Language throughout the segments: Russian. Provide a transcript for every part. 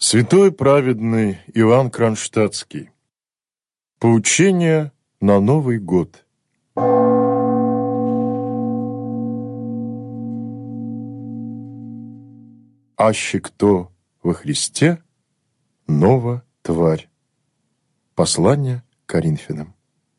Святой праведный Иоанн Кронштадтский. Поучение на Новый год. Аще кто во Христе, нова тварь. Послание к Коринфянам.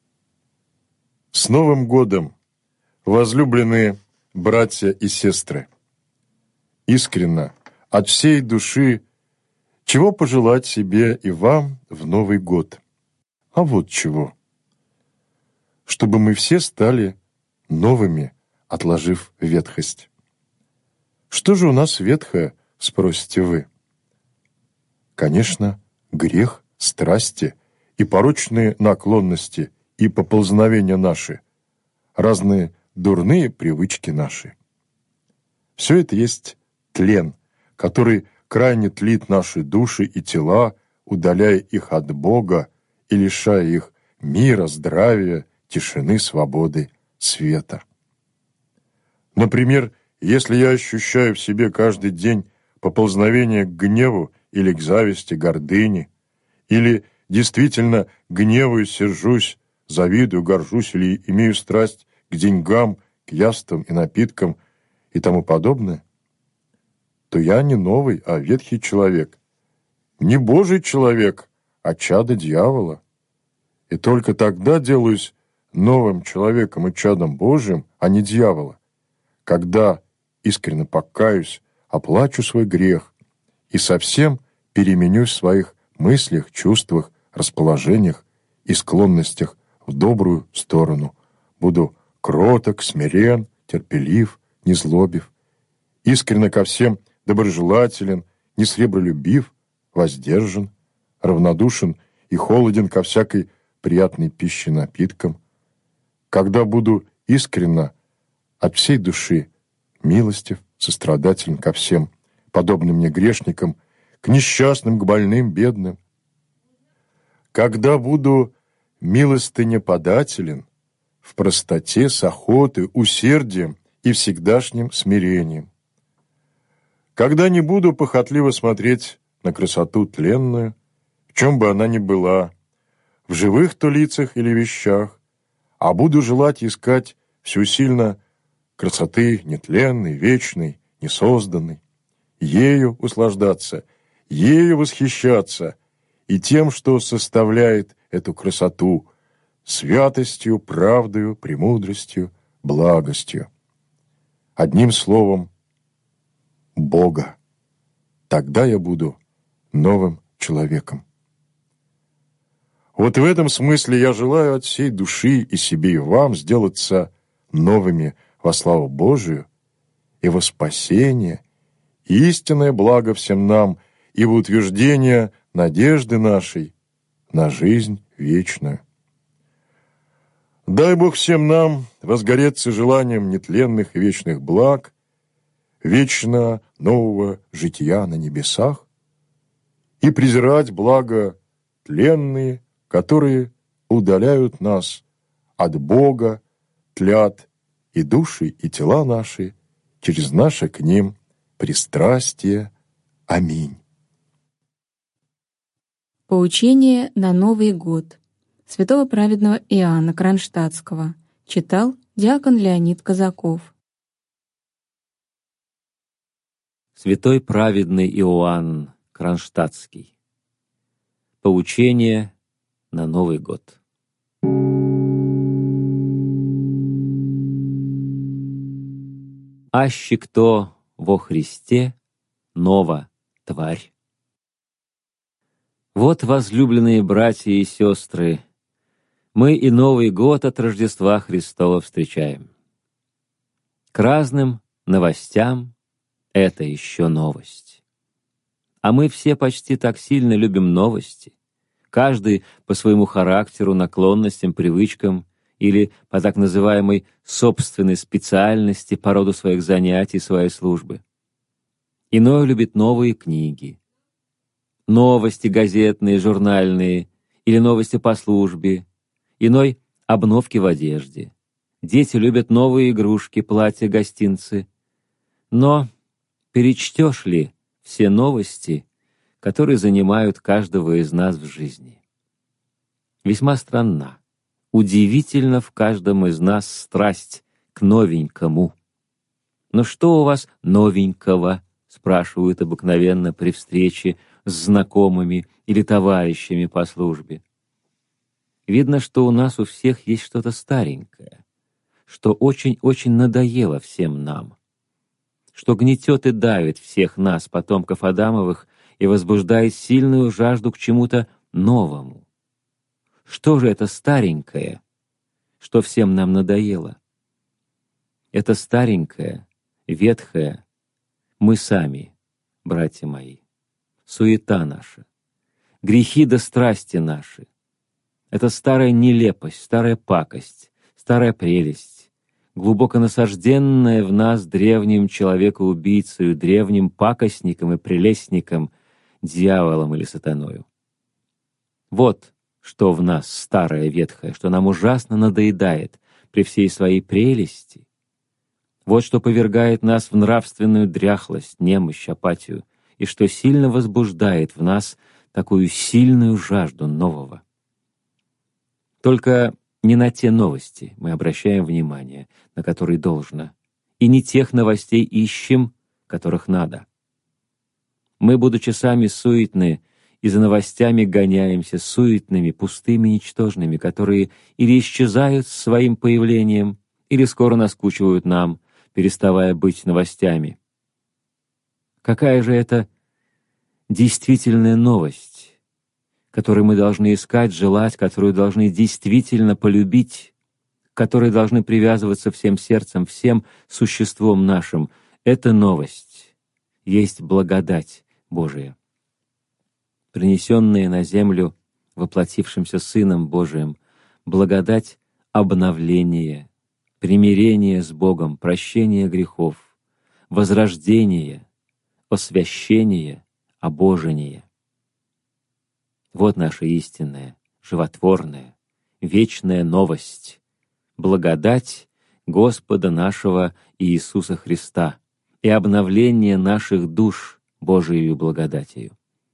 С Новым годом, возлюбленные братья и сестры! Искренно, от всей души, чего пожелать себе и вам в Новый год? А вот чего. Чтобы мы все стали новыми, отложив ветхость. Что же у нас ветхое, спросите вы? Конечно, грех, страсти и порочные наклонности и поползновения наши, разные дурные привычки наши. Все это есть тлен, который крайне тлит наши души и тела, удаляя их от Бога и лишая их мира, здравия, тишины, свободы, света. Например, если я ощущаю в себе каждый день поползновение к гневу или к зависти, гордыне, или действительно гневаюсь, сержусь, завидую, горжусь или имею страсть к деньгам, к яствам и напиткам и тому подобное, то я не новый, а ветхий человек, не Божий человек, а чадо дьявола. И только тогда делаюсь новым человеком и чадом Божьим, а не дьявола, когда искренне покаюсь, оплачу свой грех и совсем переменюсь в своих мыслях, чувствах, расположениях и склонностях в добрую сторону. Буду кроток, смирен, терпелив, незлобив, искренне ко всем доброжелателен, несребролюбив, воздержан, равнодушен и холоден ко всякой приятной пище напиткам. Когда буду искренно от всей души милостив, сострадателен ко всем подобным мне грешникам, к несчастным, к больным, бедным. Когда буду милостынеподателен в простоте, с охотой, усердием и всегдашним смирением. Когда не буду похотливо смотреть на красоту тленную, в чем бы она ни была, в живых то лицах или вещах, а буду желать искать всеусильно красоты нетленной, вечной, несозданной, ею услаждаться, ею восхищаться и тем, что составляет эту красоту, святостью, правдою, премудростью, благостью. Одним словом, Бога. Тогда я буду новым человеком. Вот в этом смысле я желаю от всей души и себе, и вам сделаться новыми во славу Божию и во спасение, и истинное благо всем нам, и в утверждение надежды нашей на жизнь вечную. Дай Бог всем нам возгореться желанием нетленных и вечных благ, вечно нового жития на небесах и презирать блага тленные, которые удаляют нас от Бога, тлят и души, и тела наши через наше к ним пристрастие. Аминь. Поучение на Новый год. Святого праведного Иоанна Кронштадтского. Читал диакон Леонид Казаков. Святой праведный Иоанн Кронштадтский. Поучение на Новый год. Аще кто во Христе, нова тварь. Вот, возлюбленные братья и сестры, мы и Новый год от Рождества Христова встречаем. К разным новостям это еще новость. А мы все почти так сильно любим новости, каждый по своему характеру, наклонностям, привычкам или по так называемой собственной специальности, по роду своих занятий, своей службы. Иной любит новые книги, новости газетные, журнальные или новости по службе, иной — обновки в одежде. Дети любят новые игрушки, платья, гостинцы. Но перечтешь ли все новости, которые занимают каждого из нас в жизни. Весьма странна, удивительно в каждом из нас страсть к новенькому. «Но что у вас новенького?» — спрашивают обыкновенно при встрече с знакомыми или товарищами по службе. Видно, что у нас у всех есть что-то старенькое, что очень-очень надоело всем нам, что гнетет и давит всех нас, потомков Адамовых, и возбуждает сильную жажду к чему-то новому. Что же это старенькое, что всем нам надоело? Это старенькое, ветхое мы сами, братья мои, суета наша, грехи да страсти наши. Это старая нелепость, старая пакость, старая прелесть, глубоко насажденная в нас древним человекоубийцею, древним пакостником и прелестником, дьяволом или сатаною. Вот что в нас старое ветхое, что нам ужасно надоедает при всей своей прелести. Вот что повергает нас в нравственную дряхлость, немощь, апатию, и что сильно возбуждает в нас такую сильную жажду нового. Только не на те новости мы обращаем внимание, на которые должно, и не тех новостей ищем, которых надо. Мы, будучи сами суетны, и за новостями гоняемся суетными, пустыми, ничтожными, которые или исчезают с своим появлением, или скоро наскучивают нам, переставая быть новостями. Какая же это действительная новость, которую мы должны искать, желать, которую должны действительно полюбить, к которой должны привязываться всем сердцем, всем существом нашим? Эта новость есть благодать Божия, принесенная на землю воплотившимся Сыном Божиим, благодать обновления, примирения с Богом, прощения грехов, возрождения, освящения, обожения. Вот наша истинная, животворная, вечная новость, благодать Господа нашего Иисуса Христа и обновление наших душ Божией благодатью.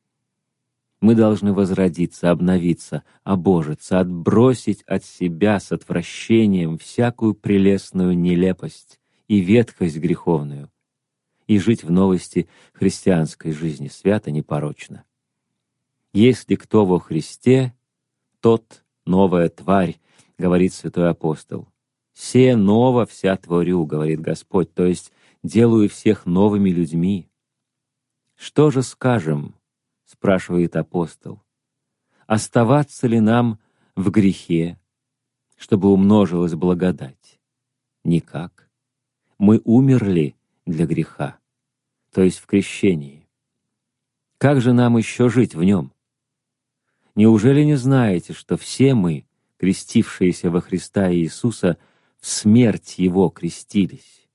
Мы должны возродиться, обновиться, обожиться, отбросить от себя с отвращением всякую прелестную нелепость и ветхость греховную и жить в новости христианской жизни свято, непорочно. «Если кто во Христе, тот новая тварь», — говорит святой апостол. «Се ново вся творю», — говорит Господь, то есть делаю всех новыми людьми. «Что же скажем?» — спрашивает апостол. «Оставаться ли нам в грехе, чтобы умножилась благодать? Никак. Мы умерли для греха, то есть в крещении. Как же нам еще жить в нем? Неужели не знаете, что все мы, крестившиеся во Христа Иисуса, в смерть Его крестились?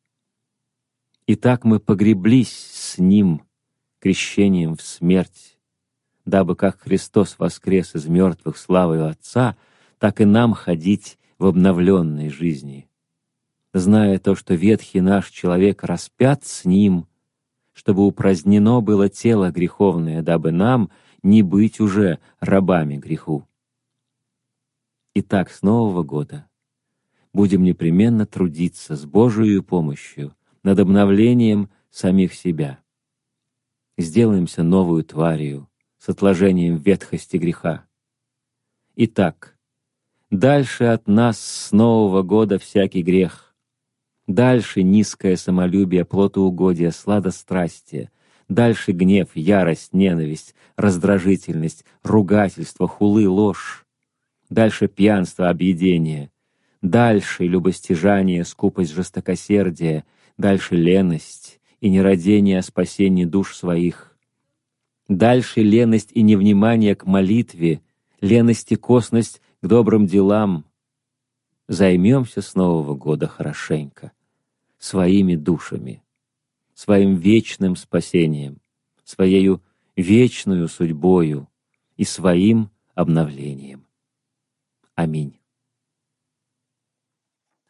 Итак, мы погреблись с Ним крещением в смерть, дабы как Христос воскрес из мертвых славою Отца, так и нам ходить в обновленной жизни, зная то, что ветхий наш человек распят с Ним, чтобы упразднено было тело греховное, дабы нам не быть уже рабами греху. Итак, с Нового года будем непременно трудиться с Божией помощью над обновлением самих себя. Сделаемся новую тварью с отложением ветхости греха. Итак, дальше от нас с Нового года всякий грех, дальше низкое самолюбие, плотоугодие, сладострастие, дальше гнев, ярость, ненависть, раздражительность, ругательство, хулы, ложь, дальше пьянство, объедение, дальше любостяжание, скупость, жестокосердие, дальше леность и нерадение о спасении душ своих, дальше леность и невнимание к молитве, леность и косность к добрым делам. Займемся с Нового года хорошенько своими душами, своим вечным спасением, своею вечную судьбою и своим обновлением. Аминь.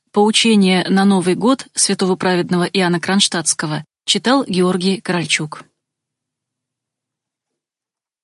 Поучение на Новый год святого праведного Иоанна Кронштадтского читал Георгий Корольчук.